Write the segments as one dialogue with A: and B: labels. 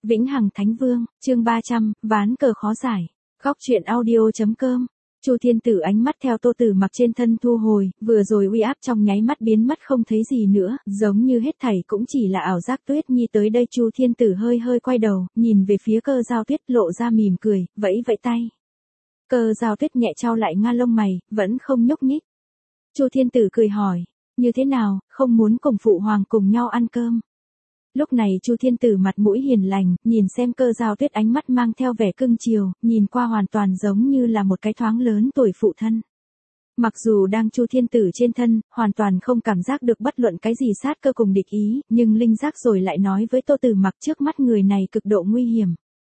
A: Vĩnh Hằng Thánh Vương, chương 300, ván cờ khó giải. Góc truyện audio.com. Chu Thiên Tử ánh mắt theo Tô Tử Mặc trên thân thu hồi, vừa rồi uy áp trong nháy mắt biến mất không thấy gì nữa, giống như hết thảy cũng chỉ là ảo giác. Tuyết Nhi tới đây. Chu Thiên Tử hơi quay đầu, nhìn về phía Cơ Giao Tuyết, lộ ra mỉm cười, vẫy vẫy tay. Cơ Giao Tuyết nhẹ chau lại nga lông mày, vẫn không nhúc nhích. Chu Thiên Tử cười hỏi, như thế nào, không muốn cùng phụ hoàng cùng nhau ăn cơm? Lúc này Chu Thiên Tử mặt mũi hiền lành, nhìn xem Cơ Giao Tuyết, ánh mắt mang theo vẻ cưng chiều, nhìn qua hoàn toàn giống như là một cái thoáng lớn tuổi phụ thân. Mặc dù đang Chu Thiên Tử trên thân, hoàn toàn không cảm giác được bất luận cái gì sát cơ cùng địch ý, nhưng linh giác rồi lại nói với Tô Tử Mặc trước mắt người này cực độ nguy hiểm.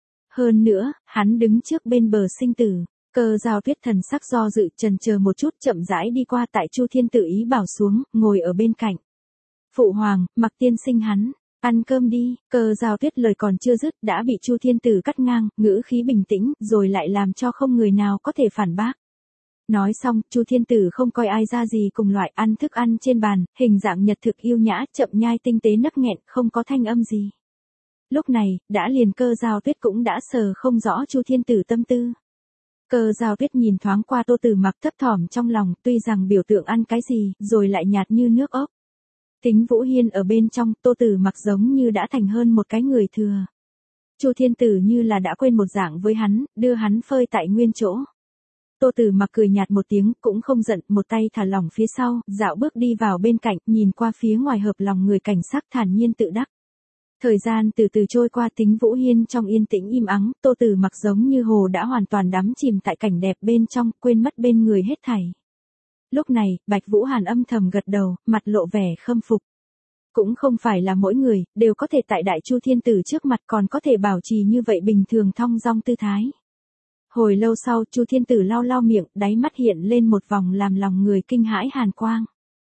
A: Hơn nữa, hắn đứng trước bên bờ sinh tử. Cơ Giao Tuyết thần sắc do dự, chần chờ một chút, chậm rãi đi qua tại Chu Thiên Tử ý bảo xuống, ngồi ở bên cạnh. Phụ hoàng, Mặc tiên sinh hắn. Ăn cơm đi. Cơ Giao Tuyết lời còn chưa dứt đã bị Chu Thiên Tử cắt ngang, ngữ khí bình tĩnh, rồi lại làm cho không người nào có thể phản bác. Nói xong, Chu Thiên Tử không coi ai ra gì, cùng loại ăn thức ăn trên bàn, hình dạng nhật thực yêu nhã, chậm nhai tinh tế nấc nghẹn, không có thanh âm gì. Lúc này, đã liền Cơ Giao Tuyết cũng đã sờ không rõ Chu Thiên Tử tâm tư. Cơ Giao Tuyết nhìn thoáng qua Tô Tử Mặc, thấp thỏm trong lòng, tuy rằng biểu tượng ăn cái gì, rồi lại nhạt như nước ốc. Tính Vũ Hiên ở bên trong, Tô Tử Mặc giống như đã thành hơn một cái người thừa. Chu Thiên Tử như là đã quên một dạng với hắn, đưa hắn phơi tại nguyên chỗ. Tô Tử Mặc cười nhạt một tiếng, cũng không giận, một tay thả lỏng phía sau, dạo bước đi vào bên cạnh, nhìn qua phía ngoài hợp lòng người, cảnh sắc thản nhiên tự đắc. Thời gian từ từ trôi qua, Tính Vũ Hiên trong yên tĩnh im ắng, Tô Tử Mặc giống như hồ đã hoàn toàn đắm chìm tại cảnh đẹp bên trong, quên mất bên người hết thảy. Lúc này, Bạch Vũ Hàn âm thầm gật đầu, mặt lộ vẻ khâm phục. Cũng không phải là mỗi người, đều có thể tại Đại Chu Thiên Tử trước mặt còn có thể bảo trì như vậy bình thường thong dong tư thái. Hồi lâu sau, Chu Thiên Tử lau lau miệng, đáy mắt hiện lên một vòng làm lòng người kinh hãi hàn quang.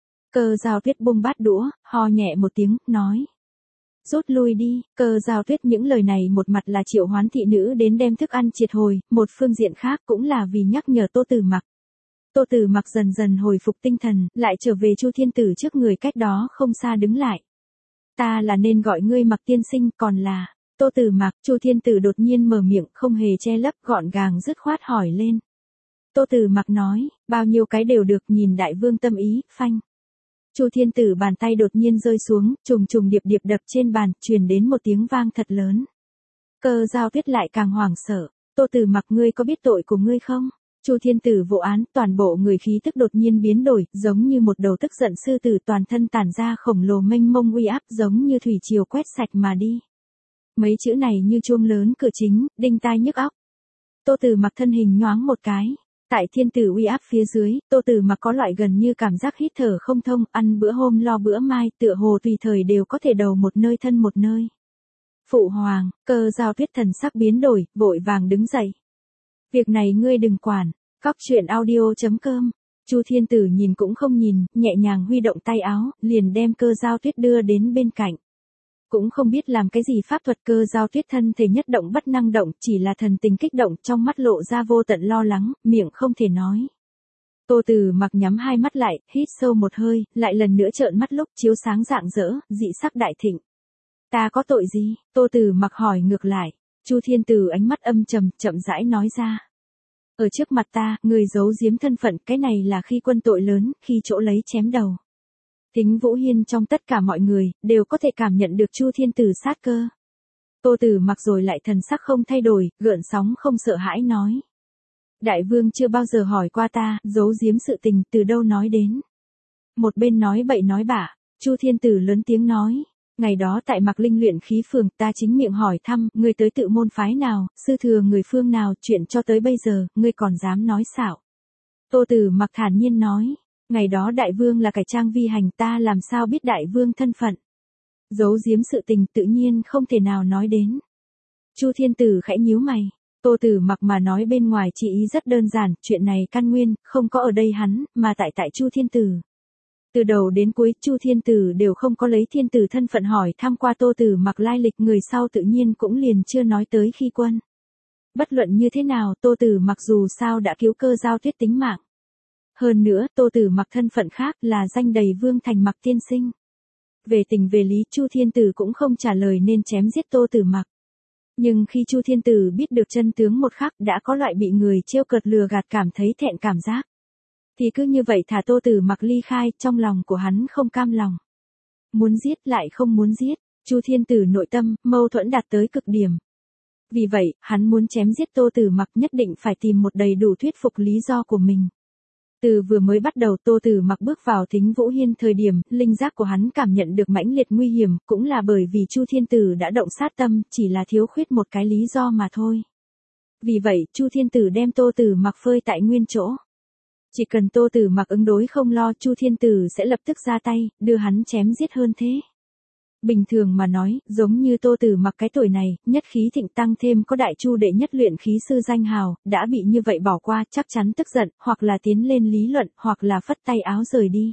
A: Cơ Giao Tuyết buông bát đũa, ho nhẹ một tiếng, nói. Rút lui đi. Cơ Giao Tuyết những lời này một mặt là triệu hoán thị nữ đến đem thức ăn triệt hồi, một phương diện khác cũng là vì nhắc nhở Tô Tử Mặc. Tô Tử Mặc dần dần hồi phục tinh thần, lại trở về Chu Thiên Tử trước người cách đó không xa đứng lại. Ta là nên gọi ngươi Mặc tiên sinh, còn là... Tô Tử Mặc. Chu Thiên Tử đột nhiên mở miệng, không hề che lấp, gọn gàng dứt khoát hỏi lên. Tô Tử Mặc nói, bao nhiêu cái đều được, nhìn đại vương tâm ý, phanh. Chu Thiên Tử bàn tay đột nhiên rơi xuống, trùng điệp đập trên bàn, truyền đến một tiếng vang thật lớn. Cơ Giao Tuyết lại càng hoảng sợ. Tô Tử Mặc, ngươi có biết tội của ngươi không? Chu Thiên Tử vô án, toàn bộ người khí tức đột nhiên biến đổi, giống như một đầu tức giận sư tử, toàn thân tản ra khổng lồ mênh mông uy áp, giống như thủy triều quét sạch mà đi. Mấy chữ này như chuông lớn cửa chính, đinh tai nhức óc. Tô Tử Mặc thân hình nhoáng một cái. Tại thiên tử uy áp phía dưới, Tô Tử Mặc có loại gần như cảm giác hít thở không thông, ăn bữa hôm lo bữa mai, tựa hồ tùy thời đều có thể đầu một nơi thân một nơi. Phụ hoàng. Cơ Giao Tuyết thần sắc biến đổi, vội vàng đứng dậy. Việc này ngươi đừng quản. Góc truyện audio.com. Chu Thiên Tử nhìn cũng không nhìn, nhẹ nhàng huy động tay áo, liền đem Cơ Giao Tuyết đưa đến bên cạnh. Cũng không biết làm cái gì pháp thuật, Cơ Giao Tuyết thân thể nhất động bất năng động, chỉ là thần tình kích động, trong mắt lộ ra vô tận lo lắng, miệng không thể nói. Tô Tử Mặc nhắm hai mắt lại, hít sâu một hơi, lại lần nữa trợn mắt, lúc chiếu sáng rạng rỡ, dị sắc đại thịnh. Ta có tội gì? Tô Tử Mặc hỏi ngược lại. Chu Thiên Tử ánh mắt âm trầm, chậm rãi nói ra. Ở trước mặt ta, người giấu giếm thân phận, cái này là khi quân tội lớn, khi chỗ lấy chém đầu. Tính Vũ Hiên trong tất cả mọi người, đều có thể cảm nhận được Chu Thiên Tử sát cơ. Tô Tử Mặc rồi lại thần sắc không thay đổi, gợn sóng không sợ hãi nói. Đại vương chưa bao giờ hỏi qua ta, giấu giếm sự tình, từ đâu nói đến. Một bên nói bậy nói bạ, Chu Thiên Tử lớn tiếng nói. Ngày đó tại Mạc Linh luyện khí phường, ta chính miệng hỏi thăm, ngươi tới tự môn phái nào, sư thừa người phương nào, chuyện cho tới bây giờ, ngươi còn dám nói xạo. Tô Tử Mặc thản nhiên nói. Ngày đó đại vương là cải trang vi hành, ta làm sao biết đại vương thân phận. Giấu giếm sự tình tự nhiên không thể nào nói đến. Chu Thiên Tử khẽ nhíu mày. Tô Tử Mặc mà nói bên ngoài chỉ ý rất đơn giản, chuyện này căn nguyên, không có ở đây hắn, mà tại Chu Thiên Tử. Từ đầu đến cuối, Chu Thiên Tử đều không có lấy thiên tử thân phận hỏi thăm qua Tô Tử Mặc lai lịch, người sau tự nhiên cũng liền chưa nói tới khi quân. Bất luận như thế nào, Tô Tử Mặc dù sao đã cứu Cơ Giao Tuyết tính mạng. Hơn nữa, Tô Tử Mặc thân phận khác là danh đầy vương thành Mặc tiên sinh. Về tình về lý, Chu Thiên Tử cũng không trả lời nên chém giết Tô Tử Mặc. Nhưng khi Chu Thiên Tử biết được chân tướng một khắc đã có loại bị người trêu cợt lừa gạt cảm thấy thẹn cảm giác. Thì cứ như vậy thả Tô Tử Mặc ly khai, trong lòng của hắn không cam lòng. Muốn giết lại không muốn giết, Chu Thiên Tử nội tâm, mâu thuẫn đạt tới cực điểm. Vì vậy, hắn muốn chém giết Tô Tử Mặc nhất định phải tìm một đầy đủ thuyết phục lý do của mình. Từ vừa mới bắt đầu Tô Tử Mặc bước vào Thính Vũ Hiên thời điểm, linh giác của hắn cảm nhận được mãnh liệt nguy hiểm, cũng là bởi vì Chu Thiên Tử đã động sát tâm, chỉ là thiếu khuyết một cái lý do mà thôi. Vì vậy, Chu Thiên Tử đem Tô Tử Mặc phơi tại nguyên chỗ. Chỉ cần Tô Tử Mặc ứng đối không lo, Chu Thiên Tử sẽ lập tức ra tay, đưa hắn chém giết hơn thế. Bình thường mà nói, giống như Tô Tử Mặc cái tuổi này, nhất khí thịnh tăng thêm có đại chu đệ nhất luyện khí sư danh hào, đã bị như vậy bỏ qua, chắc chắn tức giận, hoặc là tiến lên lý luận, hoặc là phất tay áo rời đi.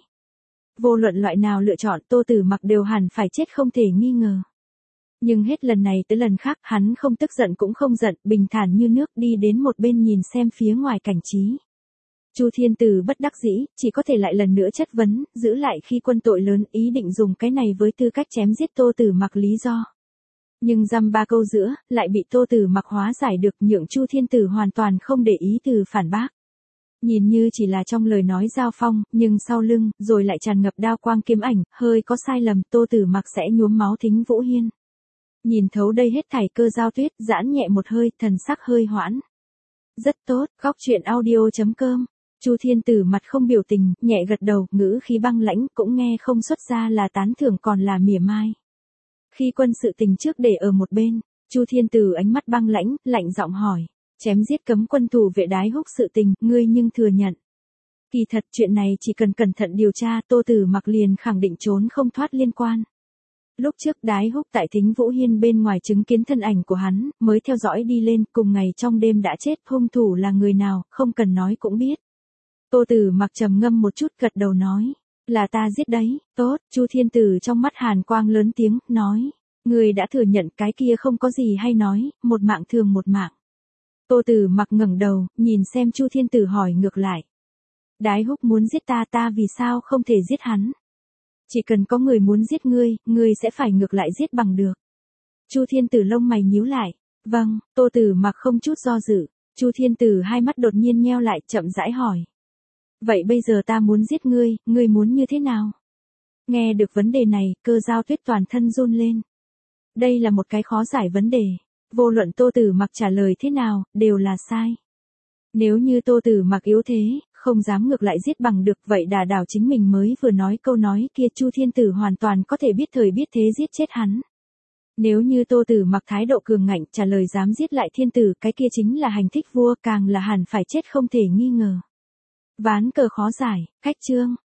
A: Vô luận loại nào lựa chọn, Tô Tử Mặc đều hẳn phải chết không thể nghi ngờ. Nhưng hết lần này tới lần khác, hắn không tức giận cũng không giận, bình thản như nước đi đến một bên nhìn xem phía ngoài cảnh trí. Chu Thiên Tử bất đắc dĩ, chỉ có thể lại lần nữa chất vấn, giữ lại khi quân tội lớn, ý định dùng cái này với tư cách chém giết Tô Tử Mặc lý do. Nhưng dăm ba câu giữa, lại bị Tô Tử Mặc hóa giải được, nhượng Chu Thiên Tử hoàn toàn không để ý từ phản bác. Nhìn như chỉ là trong lời nói giao phong, nhưng sau lưng, rồi lại tràn ngập đao quang kiếm ảnh, hơi có sai lầm, Tô Tử Mặc sẽ nhuốm máu Thính Vũ Hiên. Nhìn thấu đây hết thảy, Cơ Giao Tuyết giãn nhẹ một hơi, thần sắc hơi hoãn. Rất tốt, góc truyện audio.com. Chu Thiên Tử mặt không biểu tình, nhẹ gật đầu, ngữ khí băng lãnh, cũng nghe không xuất ra là tán thưởng còn là mỉa mai. Khi quân sự tình trước để ở một bên, Chu Thiên Tử ánh mắt băng lãnh, lạnh giọng hỏi, chém giết cấm quân thủ vệ Đái Húc sự tình, ngươi nhưng thừa nhận. Kỳ thật chuyện này chỉ cần cẩn thận điều tra, Tô Tử Mặc liền khẳng định trốn không thoát liên quan. Lúc trước Đái Húc tại Thính Vũ Hiên bên ngoài chứng kiến thân ảnh của hắn, mới theo dõi đi lên, cùng ngày trong đêm đã chết, hung thủ là người nào, không cần nói cũng biết. Tô Tử Mặc trầm ngâm một chút, gật đầu nói, là ta giết đấy. Tốt, Chu Thiên Tử trong mắt hàn quang lớn tiếng, nói, người đã thừa nhận, cái kia không có gì hay nói, một mạng thường một mạng. Tô Tử Mặc ngẩng đầu, nhìn xem Chu Thiên Tử hỏi ngược lại. Đái Húc muốn giết ta, ta vì sao không thể giết hắn? Chỉ cần có người muốn giết ngươi sẽ phải ngược lại giết bằng được. Chu Thiên Tử lông mày nhíu lại. Vâng, Tô Tử Mặc không chút do dự. Chu Thiên Tử hai mắt đột nhiên nheo lại, chậm rãi hỏi. Vậy bây giờ ta muốn giết ngươi muốn như thế nào? Nghe được vấn đề này, Cơ Giao Tuyết toàn thân run lên. Đây là một cái khó giải vấn đề. Vô luận Tô Tử Mặc trả lời thế nào, đều là sai. Nếu như Tô Tử Mặc yếu thế, không dám ngược lại giết bằng được, vậy đả đảo chính mình mới vừa nói câu nói kia, Chu Thiên Tử hoàn toàn có thể biết thời biết thế giết chết hắn. Nếu như Tô Tử Mặc thái độ cường ngạnh, trả lời dám giết lại Thiên Tử, cái kia chính là hành thích vua, càng là hẳn phải chết không thể nghi ngờ. Ván cờ khó giải, khách chương.